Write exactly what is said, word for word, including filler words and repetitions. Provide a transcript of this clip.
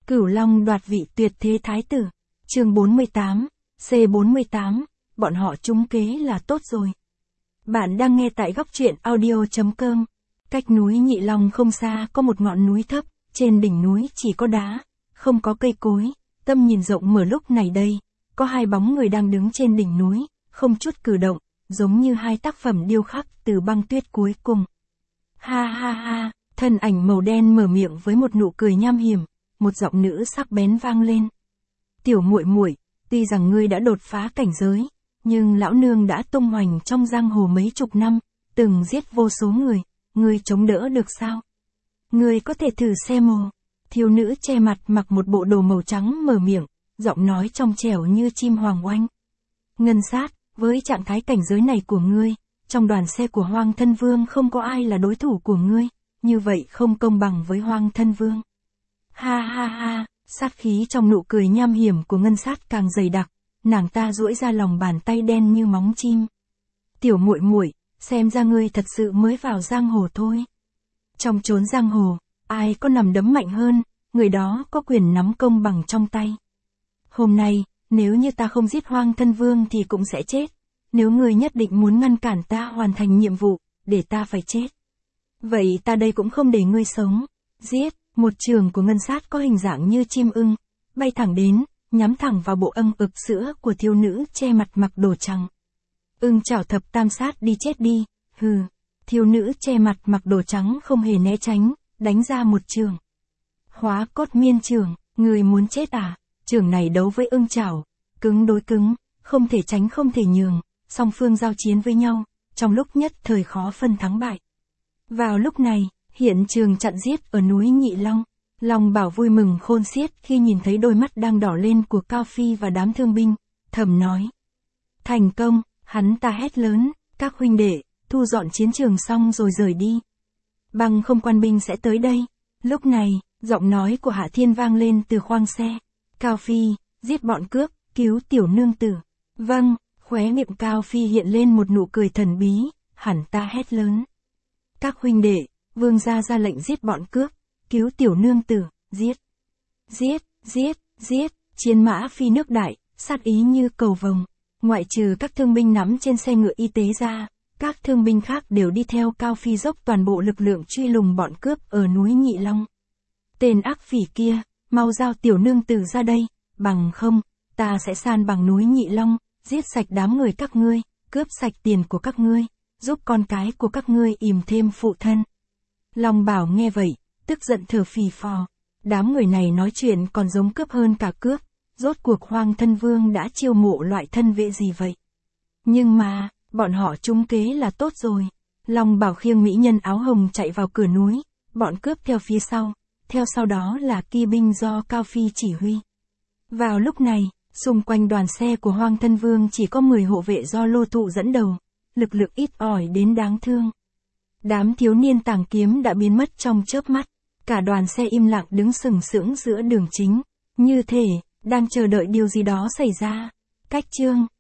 Cửu Long đoạt vị tuyệt thế thái tử. Chương bốn mươi tám, C bốn mươi tám, bọn họ trúng kế là tốt rồi. Bạn đang nghe tại góc truyện audio chấm com. Cách núi Nhị Long không xa có một ngọn núi thấp, trên đỉnh núi chỉ có đá, không có cây cối, tầm nhìn rộng mở. Lúc này đây, có hai bóng người đang đứng trên đỉnh núi, không chút cử động, giống như hai tác phẩm điêu khắc từ băng tuyết cuối cùng. Ha ha ha, thân ảnh màu đen mở miệng với một nụ cười nham hiểm, một giọng nữ sắc bén vang lên. Tiểu muội muội, tuy rằng ngươi đã đột phá cảnh giới, nhưng lão nương đã tung hoành trong giang hồ mấy chục năm, từng giết vô số người, ngươi chống đỡ được sao? Ngươi có thể thử xem ồ. Thiếu nữ che mặt mặc một bộ đồ màu trắng mở miệng, giọng nói trong trẻo như chim hoàng oanh. Ngân Sát, với trạng thái cảnh giới này của ngươi, trong đoàn xe của Hoang Thân Vương không có ai là đối thủ của ngươi, như vậy không công bằng với Hoang Thân Vương. Ha ha ha, sát khí trong nụ cười nham hiểm của Ngân Sát càng dày đặc, nàng ta duỗi ra lòng bàn tay đen như móng chim. Tiểu muội muội, xem ra ngươi thật sự mới vào giang hồ thôi. Trong chốn giang hồ, ai có nắm đấm mạnh hơn, người đó có quyền nắm công bằng trong tay. Hôm nay, nếu như ta không giết Hoang Thân Vương thì cũng sẽ chết. Nếu ngươi nhất định muốn ngăn cản ta hoàn thành nhiệm vụ, để ta phải chết, vậy ta đây cũng không để ngươi sống. Giết. Một trường của Ngân Sát có hình dạng như chim ưng, bay thẳng đến, nhắm thẳng vào bộ âng ực sữa của thiếu nữ che mặt mặc đồ trắng. Ưng chảo thập tam sát đi chết đi, hừ. Thiếu nữ che mặt mặc đồ trắng không hề né tránh, đánh ra một trường. Hóa cốt miên trường, người muốn chết à? Trường này đấu với ưng chảo, cứng đối cứng, không thể tránh không thể nhường, song phương giao chiến với nhau, trong lúc nhất thời khó phân thắng bại. Vào lúc này, hiện trường chặn giết ở núi Nhị Long. Long Bảo vui mừng khôn xiết khi nhìn thấy đôi mắt đang đỏ lên của Cao Phi và đám thương binh, thầm nói. Thành công, hắn ta hét lớn, các huynh đệ, thu dọn chiến trường xong rồi rời đi. Bằng không quan binh sẽ tới đây. Lúc này, giọng nói của Hạ Thiên vang lên từ khoang xe. Cao Phi, giết bọn cướp, cứu tiểu nương tử. Vâng, khóe miệng Cao Phi hiện lên một nụ cười thần bí, hẳn ta hét lớn. Các huynh đệ, vương gia ra lệnh giết bọn cướp, cứu tiểu nương tử, giết. Giết, giết, giết, chiến mã phi nước đại, sát ý như cầu vồng. Ngoại trừ các thương binh nắm trên xe ngựa y tế ra, các thương binh khác đều đi theo Cao Phi dốc toàn bộ lực lượng truy lùng bọn cướp ở núi Nhị Long. Tên ác phỉ kia, mau giao tiểu nương tử ra đây, bằng không, ta sẽ san bằng núi Nhị Long, giết sạch đám người các ngươi, cướp sạch tiền của các ngươi, giúp con cái của các ngươi ìm thêm phụ thân. Long Bảo nghe vậy, tức giận thở phì phò. Đám người này nói chuyện còn giống cướp hơn cả cướp, rốt cuộc Hoang Thân Vương đã chiêu mộ loại thân vệ gì vậy? Nhưng mà, bọn họ trúng kế là tốt rồi. Long Bảo khiêng mỹ nhân áo hồng chạy vào cửa núi, bọn cướp theo phía sau, theo sau đó là kỵ binh do Cao Phi chỉ huy. Vào lúc này, xung quanh đoàn xe của Hoang Thân Vương chỉ có mười hộ vệ do Lô Thụ dẫn đầu, lực lượng ít ỏi đến đáng thương. Đám thiếu niên tàng kiếm đã biến mất trong chớp mắt, cả đoàn xe im lặng đứng sừng sững giữa đường chính, như thể đang chờ đợi điều gì đó xảy ra. Cách chương